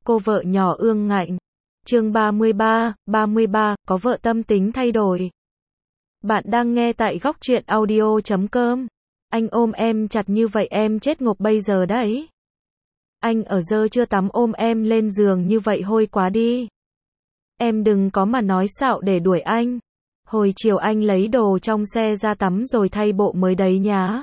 Cô vợ nhỏ ương ngạnh. Chương 33, có vợ tâm tính thay đổi. Bạn đang nghe tại góc truyện audio.com. Anh ôm em chặt như vậy em chết ngộp bây giờ đấy. Anh ở giờ chưa tắm ôm em lên giường như vậy hôi quá đi. Em đừng có mà nói xạo để đuổi anh. Hồi chiều anh lấy đồ trong xe ra tắm rồi thay bộ mới đấy nhá.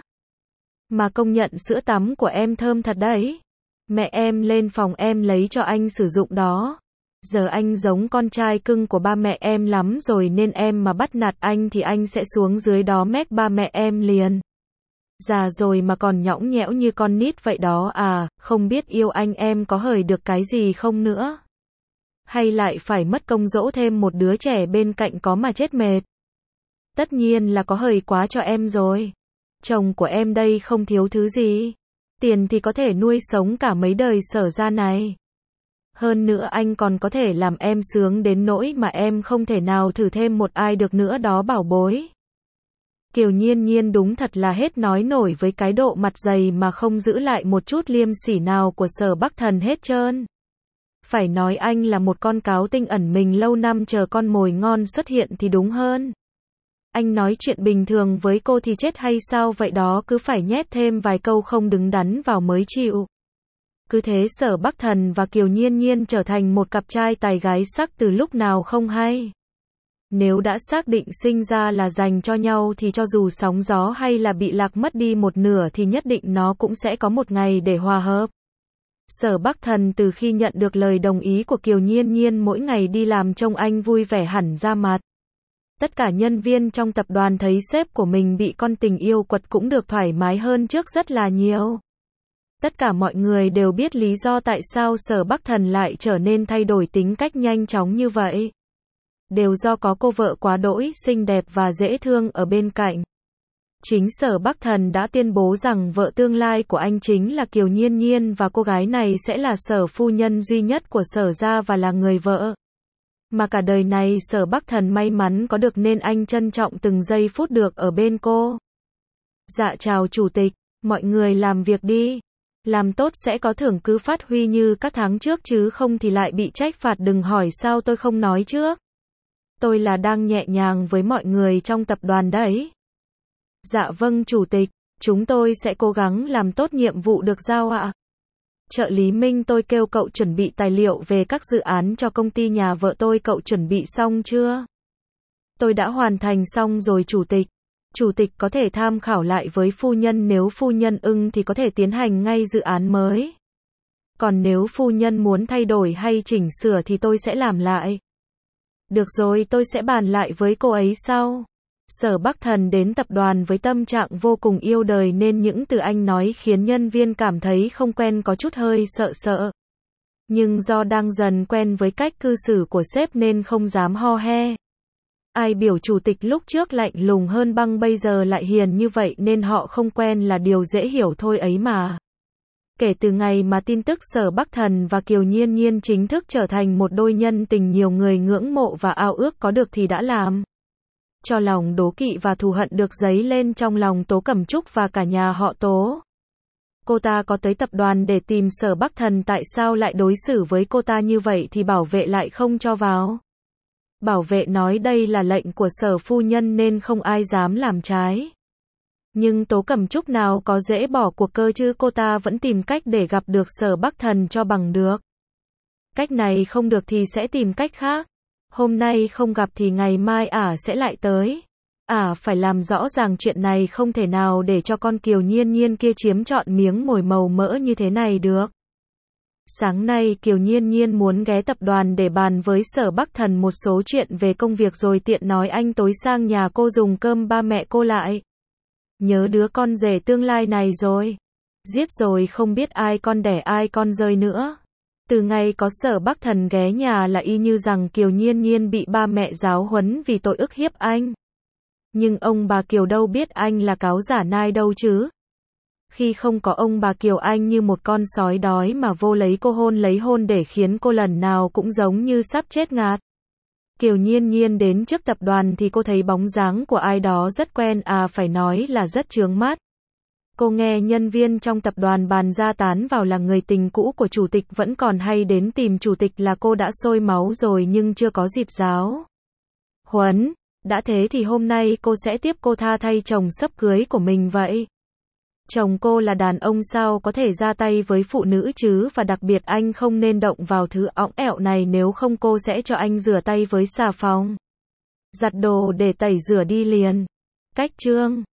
Mà công nhận sữa tắm của em thơm thật đấy. Mẹ em lên phòng em lấy cho anh sử dụng đó. Giờ anh giống con trai cưng của ba mẹ em lắm rồi nên em mà bắt nạt anh thì anh sẽ xuống dưới đó méc ba mẹ em liền. Già rồi mà còn nhõng nhẽo như con nít vậy đó à, không biết yêu anh em có hời được cái gì không nữa. Hay lại phải mất công dỗ thêm một đứa trẻ bên cạnh có mà chết mệt. Tất nhiên là có hời quá cho em rồi. Chồng của em đây không thiếu thứ gì. Tiền thì có thể nuôi sống cả mấy đời Sở gia này. Hơn nữa anh còn có thể làm em sướng đến nỗi mà em không thể nào thử thêm một ai được nữa đó bảo bối. Kiều Nhiên Nhiên đúng thật là hết nói nổi với cái độ mặt dày mà không giữ lại một chút liêm sỉ nào của Sở Bắc Thần hết trơn. Phải nói anh là một con cáo tinh ẩn mình lâu năm chờ con mồi ngon xuất hiện thì đúng hơn. Anh nói chuyện bình thường với cô thì chết hay sao vậy đó, cứ phải nhét thêm vài câu không đứng đắn vào mới chịu. Cứ thế Sở Bắc Thần và Kiều Nhiên Nhiên trở thành một cặp trai tài gái sắc từ lúc nào không hay. Nếu đã xác định sinh ra là dành cho nhau thì cho dù sóng gió hay là bị lạc mất đi một nửa thì nhất định nó cũng sẽ có một ngày để hòa hợp. Sở Bắc Thần từ khi nhận được lời đồng ý của Kiều Nhiên Nhiên mỗi ngày đi làm trông anh vui vẻ hẳn ra mặt. Tất cả nhân viên trong tập đoàn thấy sếp của mình bị con tình yêu quật cũng được thoải mái hơn trước rất là nhiều. Tất cả mọi người đều biết lý do tại sao Sở Bắc Thần lại trở nên thay đổi tính cách nhanh chóng như vậy. Đều do có cô vợ quá đỗi xinh đẹp và dễ thương ở bên cạnh. Chính Sở Bắc Thần đã tuyên bố rằng vợ tương lai của anh chính là Kiều Nhiên Nhiên và cô gái này sẽ là Sở phu nhân duy nhất của Sở gia và là người vợ. Mà cả đời này Sở Bắc Thần may mắn có được nên anh trân trọng từng giây phút được ở bên cô. Dạ chào chủ tịch, mọi người làm việc đi. Làm tốt sẽ có thưởng, cứ phát huy như các tháng trước chứ không thì lại bị trách phạt, đừng hỏi sao tôi không nói trước. Tôi là đang nhẹ nhàng với mọi người trong tập đoàn đấy. Dạ vâng chủ tịch, chúng tôi sẽ cố gắng làm tốt nhiệm vụ được giao ạ. Trợ lý Minh, tôi kêu cậu chuẩn bị tài liệu về các dự án cho công ty nhà vợ tôi, cậu chuẩn bị xong chưa? Tôi đã hoàn thành xong rồi chủ tịch. Chủ tịch có thể tham khảo lại với phu nhân, nếu phu nhân ưng thì có thể tiến hành ngay dự án mới. Còn nếu phu nhân muốn thay đổi hay chỉnh sửa thì tôi sẽ làm lại. Được rồi, tôi sẽ bàn lại với cô ấy sau. Sở Bắc Thần đến tập đoàn với tâm trạng vô cùng yêu đời nên những từ anh nói khiến nhân viên cảm thấy không quen, có chút hơi sợ sợ. Nhưng do đang dần quen với cách cư xử của sếp nên không dám ho he. Ai biểu chủ tịch lúc trước lạnh lùng hơn băng bây giờ lại hiền như vậy nên họ không quen là điều dễ hiểu thôi ấy mà. Kể từ ngày mà tin tức Sở Bắc Thần và Kiều Nhiên Nhiên chính thức trở thành một đôi nhân tình nhiều người ngưỡng mộ và ao ước có được thì đã làm cho lòng đố kỵ và thù hận được dấy lên trong lòng Tố Cẩm Trúc và cả nhà họ Tố. Cô ta có tới tập đoàn để tìm Sở Bắc Thần, tại sao lại đối xử với cô ta như vậy thì bảo vệ lại không cho vào. Bảo vệ nói đây là lệnh của Sở phu nhân nên không ai dám làm trái. Nhưng Tố Cẩm Trúc nào có dễ bỏ cuộc cơ chứ, cô ta vẫn tìm cách để gặp được Sở Bắc Thần cho bằng được. Cách này không được thì sẽ tìm cách khác. Hôm nay không gặp thì ngày mai sẽ lại tới. Phải làm rõ ràng chuyện này, không thể nào để cho con Kiều Nhiên Nhiên kia chiếm trọn miếng mồi màu mỡ như thế này được. Sáng nay Kiều Nhiên Nhiên muốn ghé tập đoàn để bàn với Sở Bắc Thần một số chuyện về công việc rồi tiện nói anh tối sang nhà cô dùng cơm ba mẹ cô lại. Nhớ đứa con rể tương lai này rồi. Giết rồi không biết ai con đẻ ai con rơi nữa. Từ ngày có Sở Bắc Thần ghé nhà là y như rằng Kiều Nhiên Nhiên bị ba mẹ giáo huấn vì tội ức hiếp anh. Nhưng ông bà Kiều đâu biết anh là cáo giả nai đâu chứ. Khi không có ông bà Kiều anh như một con sói đói mà vô lấy cô lấy hôn để khiến cô lần nào cũng giống như sắp chết ngạt. Kiều Nhiên Nhiên đến trước tập đoàn thì cô thấy bóng dáng của ai đó rất quen, phải nói là rất chướng mắt. Cô nghe nhân viên trong tập đoàn bàn ra tán vào là người tình cũ của chủ tịch vẫn còn hay đến tìm chủ tịch là cô đã sôi máu rồi nhưng chưa có dịp giáo huấn. Đã thế thì hôm nay cô sẽ tiếp cô tha thay chồng sắp cưới của mình vậy. Chồng cô là đàn ông sao có thể ra tay với phụ nữ chứ, và đặc biệt anh không nên động vào thứ õng ẹo này, nếu không cô sẽ cho anh rửa tay với xà phòng giặt đồ để tẩy rửa đi liền. Cách chương